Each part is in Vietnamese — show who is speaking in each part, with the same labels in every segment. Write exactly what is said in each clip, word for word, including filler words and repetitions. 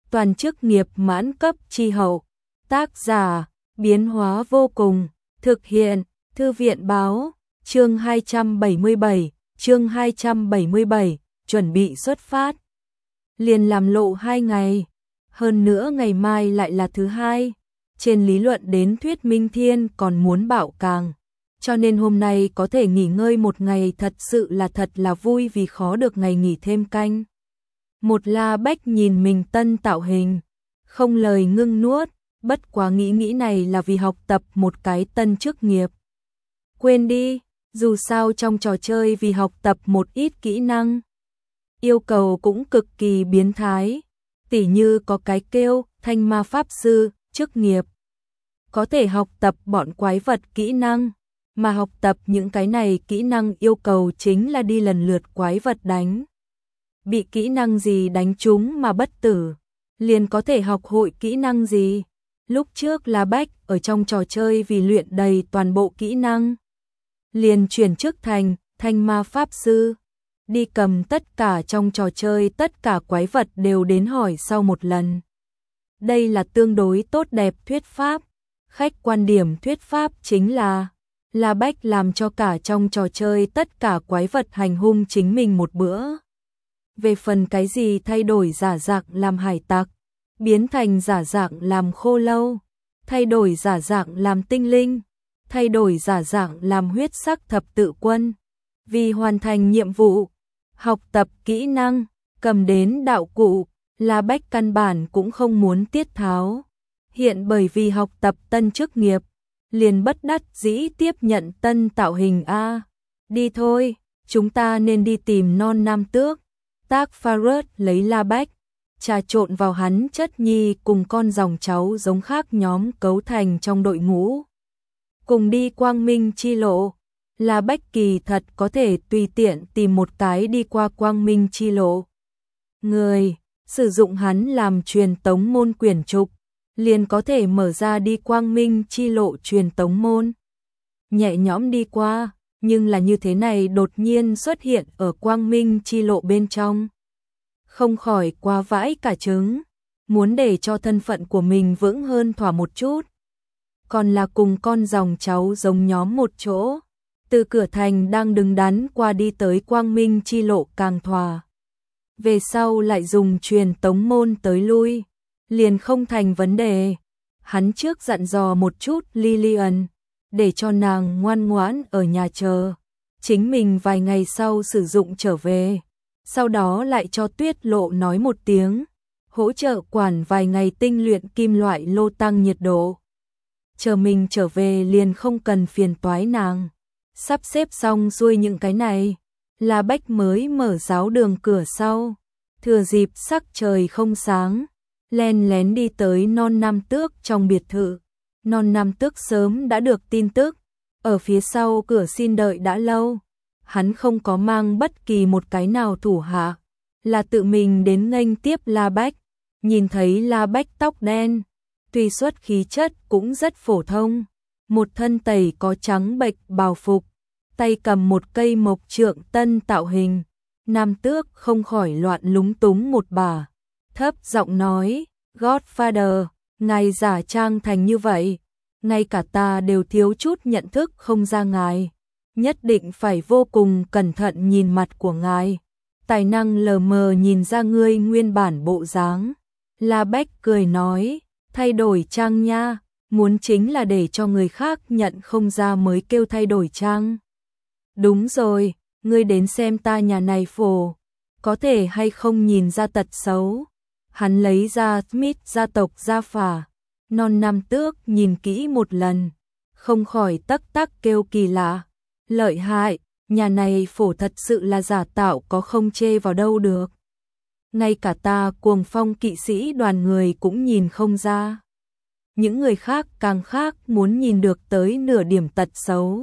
Speaker 1: toàn chức nghiệp mãn cấp chi hậu. Tác giả, biến hóa vô cùng, thực hiện, Thư viện báo, chương hai trăm bảy mươi bảy, chương hai trăm bảy mươi bảy, chuẩn bị xuất phát. Liền làm lộ hai ngày, hơn nữa ngày mai lại là thứ hai, trên lý luận đến thuyết minh thiên còn muốn bảo càng. Cho nên hôm nay có thể nghỉ ngơi một ngày thật sự là thật là vui vì khó được ngày nghỉ thêm canh. Một La Bách nhìn mình tân tạo hình, không lời ngưng nuốt, bất quá nghĩ nghĩ này là vì học tập một cái tân chức nghiệp. Quên đi, dù sao trong trò chơi vì học tập một ít kỹ năng. Yêu cầu cũng cực kỳ biến thái, tỉ như có cái kêu thanh ma pháp sư, chức nghiệp. Có thể học tập bọn quái vật kỹ năng, mà học tập những cái này kỹ năng yêu cầu chính là đi lần lượt quái vật đánh. Bị kỹ năng gì đánh trúng mà bất tử, liền có thể học hội kỹ năng gì. Lúc trước là Bách ở trong trò chơi vì luyện đầy toàn bộ kỹ năng, liền chuyển chức thành thanh ma pháp sư, đi cầm tất cả trong trò chơi tất cả quái vật đều đến hỏi sau một lần. Đây là tương đối tốt đẹp thuyết pháp, khách quan điểm thuyết pháp chính là La Bách làm cho cả trong trò chơi tất cả quái vật hành hung chính mình một bữa. Về phần cái gì thay đổi giả dạng làm hải tặc, biến thành giả dạng làm khô lâu, thay đổi giả dạng làm tinh linh, thay đổi giả dạng làm huyết sắc thập tự quân, vì hoàn thành nhiệm vụ, học tập kỹ năng, cầm đến đạo cụ, La Bách căn bản cũng không muốn tiết tháo. Hiện bởi vì học tập tân chức nghiệp, liền bất đắc dĩ tiếp nhận tân tạo hình A. Đi thôi, chúng ta nên đi tìm non nam tước. Tác Pharos lấy La Bách, trà trộn vào hắn chất nhi cùng con dòng cháu giống khác nhóm cấu thành trong đội ngũ. Cùng đi quang minh chi lộ, La Bách kỳ thật có thể tùy tiện tìm một cái đi qua quang minh chi lộ. Người, sử dụng hắn làm truyền tống môn quyển trục, liền có thể mở ra đi quang minh chi lộ truyền tống môn. Nhẹ nhõm đi qua, nhưng là như thế này đột nhiên xuất hiện ở quang minh chi lộ bên trong. Không khỏi quá vãi cả trứng, muốn để cho thân phận của mình vững hơn thỏa một chút. Còn là cùng con dòng cháu giống nhóm một chỗ, từ cửa thành đang đứng đắn qua đi tới quang minh chi lộ càng thỏa. Về sau lại dùng truyền tống môn tới lui, liền không thành vấn đề. Hắn trước dặn dò một chút Lillian, để cho nàng ngoan ngoãn ở nhà chờ, chính mình vài ngày sau sử dụng trở về. Sau đó lại cho Tuyết Lộ nói một tiếng, hỗ trợ quản vài ngày tinh luyện kim loại lô tăng nhiệt độ. Chờ mình trở về liền không cần phiền toái nàng. Sắp xếp xong xuôi những cái này, La Bách mới mở giáo đường cửa sau, thừa dịp sắc trời không sáng, len lén đi tới non nam tước trong biệt thự. Non nam tước sớm đã được tin tức, ở phía sau cửa xin đợi đã lâu. Hắn không có mang bất kỳ một cái nào thủ hạ, là tự mình đến nghênh tiếp La Bách. Nhìn thấy La Bách tóc đen, tuy xuất khí chất cũng rất phổ thông, một thân tẩy có trắng bệch bào phục, tay cầm một cây mộc trượng tân tạo hình. Nam tước không khỏi loạn lúng túng một bà, thấp giọng nói, Godfather, ngài giả trang thành như vậy, ngay cả ta đều thiếu chút nhận thức không ra ngài. Nhất định phải vô cùng cẩn thận nhìn mặt của ngài, tài năng lờ mờ nhìn ra ngươi nguyên bản bộ dáng. La Bách cười nói, thay đổi trang nha, muốn chính là để cho người khác nhận không ra mới kêu thay đổi trang. Đúng rồi, ngươi đến xem ta nhà này phổ, có thể hay không nhìn ra tật xấu. Hắn lấy ra Smith gia tộc gia phả, non nam tước nhìn kỹ một lần, không khỏi tắc tắc kêu kỳ lạ. Lợi hại, nhà này phổ thật sự là giả tạo có không chê vào đâu được. Ngay cả ta Cuồng Phong kỵ sĩ đoàn người cũng nhìn không ra. Những người khác càng khác muốn nhìn được tới nửa điểm tật xấu.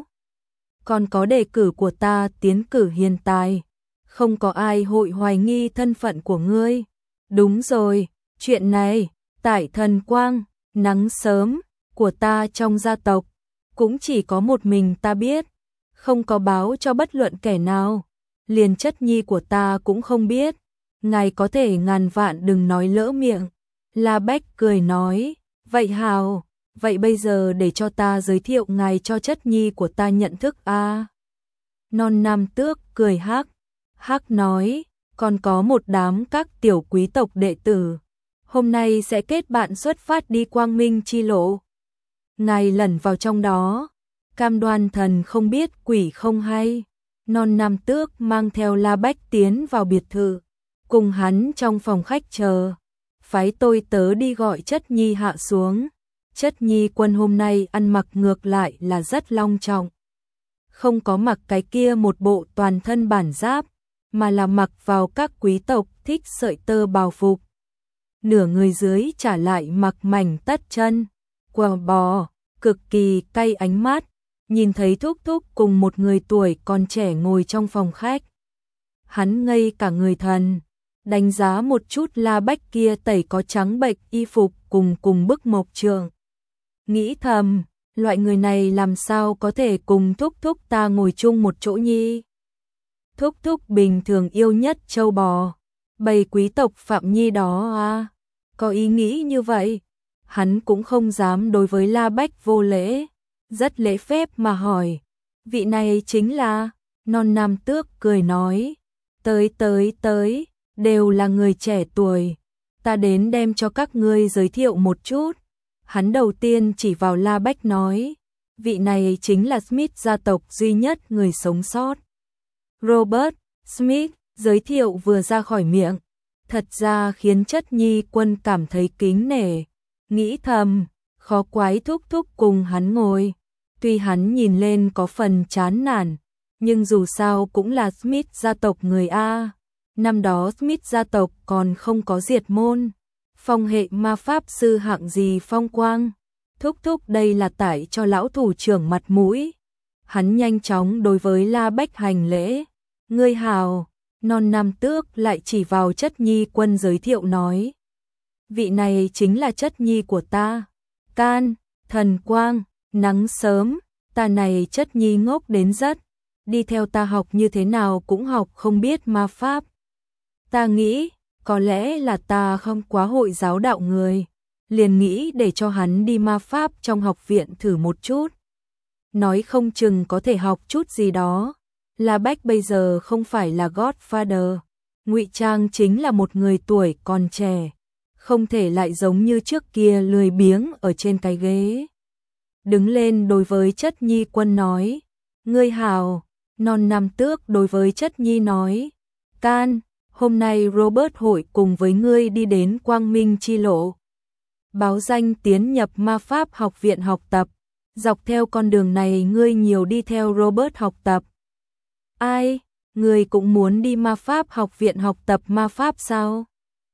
Speaker 1: Còn có đề cử của ta tiến cử hiện tại, không có ai hội hoài nghi thân phận của ngươi. Đúng rồi, chuyện này, tại thần quang, nắng sớm, của ta trong gia tộc, cũng chỉ có một mình ta biết. Không có báo cho bất luận kẻ nào, liền chất nhi của ta cũng không biết. Ngài có thể ngàn vạn đừng nói lỡ miệng, La Bách cười nói, vậy hào, vậy bây giờ để cho ta giới thiệu ngài cho chất nhi của ta nhận thức a. À. Non Nam Tước cười hắc, hắc nói, còn có một đám các tiểu quý tộc đệ tử, hôm nay sẽ kết bạn xuất phát đi quang minh chi lộ. Ngài lẩn vào trong đó, cam đoan thần không biết quỷ không hay. Non Nam Tước mang theo La Bách tiến vào biệt thự, cùng hắn trong phòng khách chờ, phái tôi tớ đi gọi chất nhi hạ xuống. Chất nhi quân hôm nay ăn mặc ngược lại là rất long trọng, không có mặc cái kia một bộ toàn thân bản giáp, mà là mặc vào các quý tộc thích sợi tơ bào phục. Nửa người dưới trả lại mặc mảnh tất chân, quần bò, cực kỳ cay ánh mắt, nhìn thấy Thúc Thúc cùng một người tuổi còn trẻ ngồi trong phòng khách. Hắn ngây cả người thần, đánh giá một chút La Bách kia tẩy có trắng bệch y phục cùng cùng bức mộc trượng. Nghĩ thầm, loại người này làm sao có thể cùng Thúc Thúc ta ngồi chung một chỗ nhi. Thúc Thúc bình thường yêu nhất châu bò, bầy quý tộc Phạm Nhi đó à, có ý nghĩ như vậy. Hắn cũng không dám đối với La Bách vô lễ, rất lễ phép mà hỏi, vị này chính là. Non Nam Tước cười nói, tới tới tới, đều là người trẻ tuổi, ta đến đem cho các ngươi giới thiệu một chút. Hắn đầu tiên chỉ vào La Bách nói, vị này chính là Smith gia tộc duy nhất người sống sót. Robert Smith giới thiệu vừa ra khỏi miệng, thật ra khiến chất nhi quân cảm thấy kính nể, nghĩ thầm, khó quái Thúc Thúc cùng hắn ngồi. Tuy hắn nhìn lên có phần chán nản, nhưng dù sao cũng là Smith gia tộc người A. Năm đó Smith gia tộc còn không có diệt môn, phong hệ ma pháp sư hạng gì phong quang. Thúc Thúc đây là tải cho lão thủ trưởng mặt mũi. Hắn nhanh chóng đối với La Bách hành lễ. Ngươi hào. Non Nam Tước lại chỉ vào chất nhi quân giới thiệu nói, vị này chính là chất nhi của ta. Can, thần quang, nắng sớm, ta này chất nhi ngốc đến rất, đi theo ta học như thế nào cũng học không biết ma pháp. Ta nghĩ, có lẽ là ta không quá hội giáo đạo người, liền nghĩ để cho hắn đi ma pháp trong học viện thử một chút. Nói không chừng có thể học chút gì đó. La Bách bây giờ không phải là Godfather, ngụy trang chính là một người tuổi còn trẻ, không thể lại giống như trước kia lười biếng ở trên cái ghế. Đứng lên đối với chất nhi quân nói, ngươi hào. Non Nam Tước đối với chất nhi nói, Can, hôm nay Robert hội cùng với ngươi đi đến Quang Minh chi lộ, báo danh tiến nhập ma pháp học viện học tập, dọc theo con đường này ngươi nhiều đi theo Robert học tập. Ai, ngươi cũng muốn đi ma pháp học viện học tập ma pháp sao?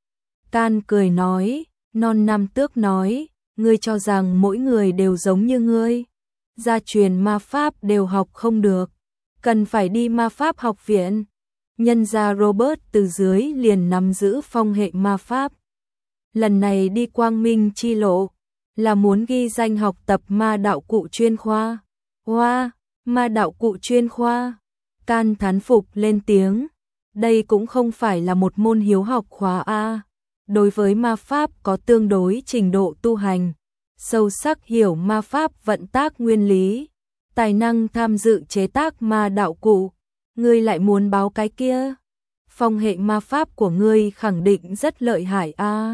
Speaker 1: Can cười nói, Non Nam Tước nói, ngươi cho rằng mỗi người đều giống như ngươi, gia truyền ma pháp đều học không được, cần phải đi ma pháp học viện. Nhân gia Robert từ dưới liền nắm giữ phong hệ ma pháp. Lần này đi Quang Minh chi lộ, là muốn ghi danh học tập ma đạo cụ chuyên khoa. Hoa, wow, ma đạo cụ chuyên khoa. Can thán phục lên tiếng, đây cũng không phải là một môn hiếu học khóa A. Đối với ma pháp có tương đối trình độ tu hành, sâu sắc hiểu ma pháp vận tác nguyên lý, tài năng tham dự chế tác ma đạo cụ, ngươi lại muốn báo cái kia. Phong hệ ma pháp của ngươi khẳng định rất lợi hại A.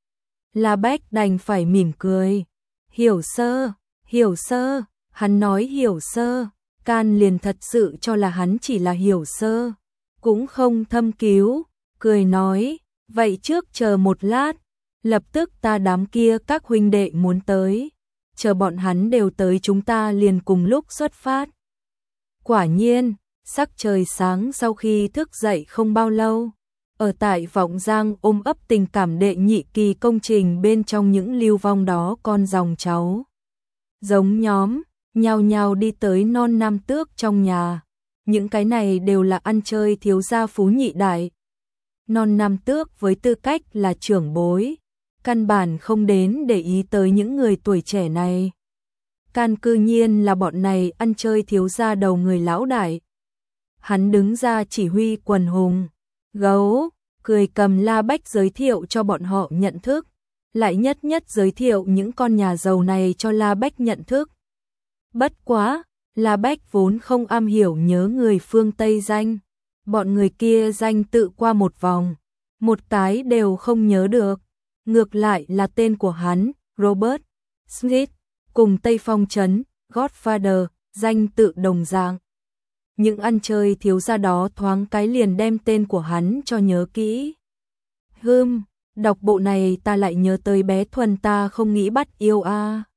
Speaker 1: La Bách đành phải mỉm cười, hiểu sơ, hiểu sơ, hắn nói hiểu sơ. Can liền thật sự cho là hắn chỉ là hiểu sơ, cũng không thâm cứu, cười nói, vậy trước chờ một lát, lập tức ta đám kia các huynh đệ muốn tới, chờ bọn hắn đều tới chúng ta liền cùng lúc xuất phát. Quả nhiên, sắc trời sáng sau khi thức dậy không bao lâu, ở tại Vọng Giang ôm ấp tình cảm đệ nhị kỳ công trình bên trong những lưu vong đó con dòng cháu. Giống nhóm, nhao nhao đi tới Non Nam Tước trong nhà, những cái này đều là ăn chơi thiếu gia phú nhị đại. Non Nam Tước với tư cách là trưởng bối, căn bản không đến để ý tới những người tuổi trẻ này. Can cư nhiên là bọn này ăn chơi thiếu gia đầu người lão đại. Hắn đứng ra chỉ huy quần hùng, gấu, cười cầm La Bách giới thiệu cho bọn họ nhận thức. lại nhất nhất giới thiệu những con nhà giàu này cho La Bách nhận thức. Bất quá, La Bách vốn không am hiểu nhớ người phương Tây danh, bọn người kia danh tự qua một vòng, một cái đều không nhớ được, ngược lại là tên của hắn, Robert Smith, cùng Tây Phong Trấn, Godfather, danh tự đồng dạng. Những ăn chơi thiếu gia đó thoáng cái liền đem tên của hắn cho nhớ kỹ. Hừm, đọc bộ này ta lại nhớ tới bé Thuần ta không nghĩ bắt yêu a. À.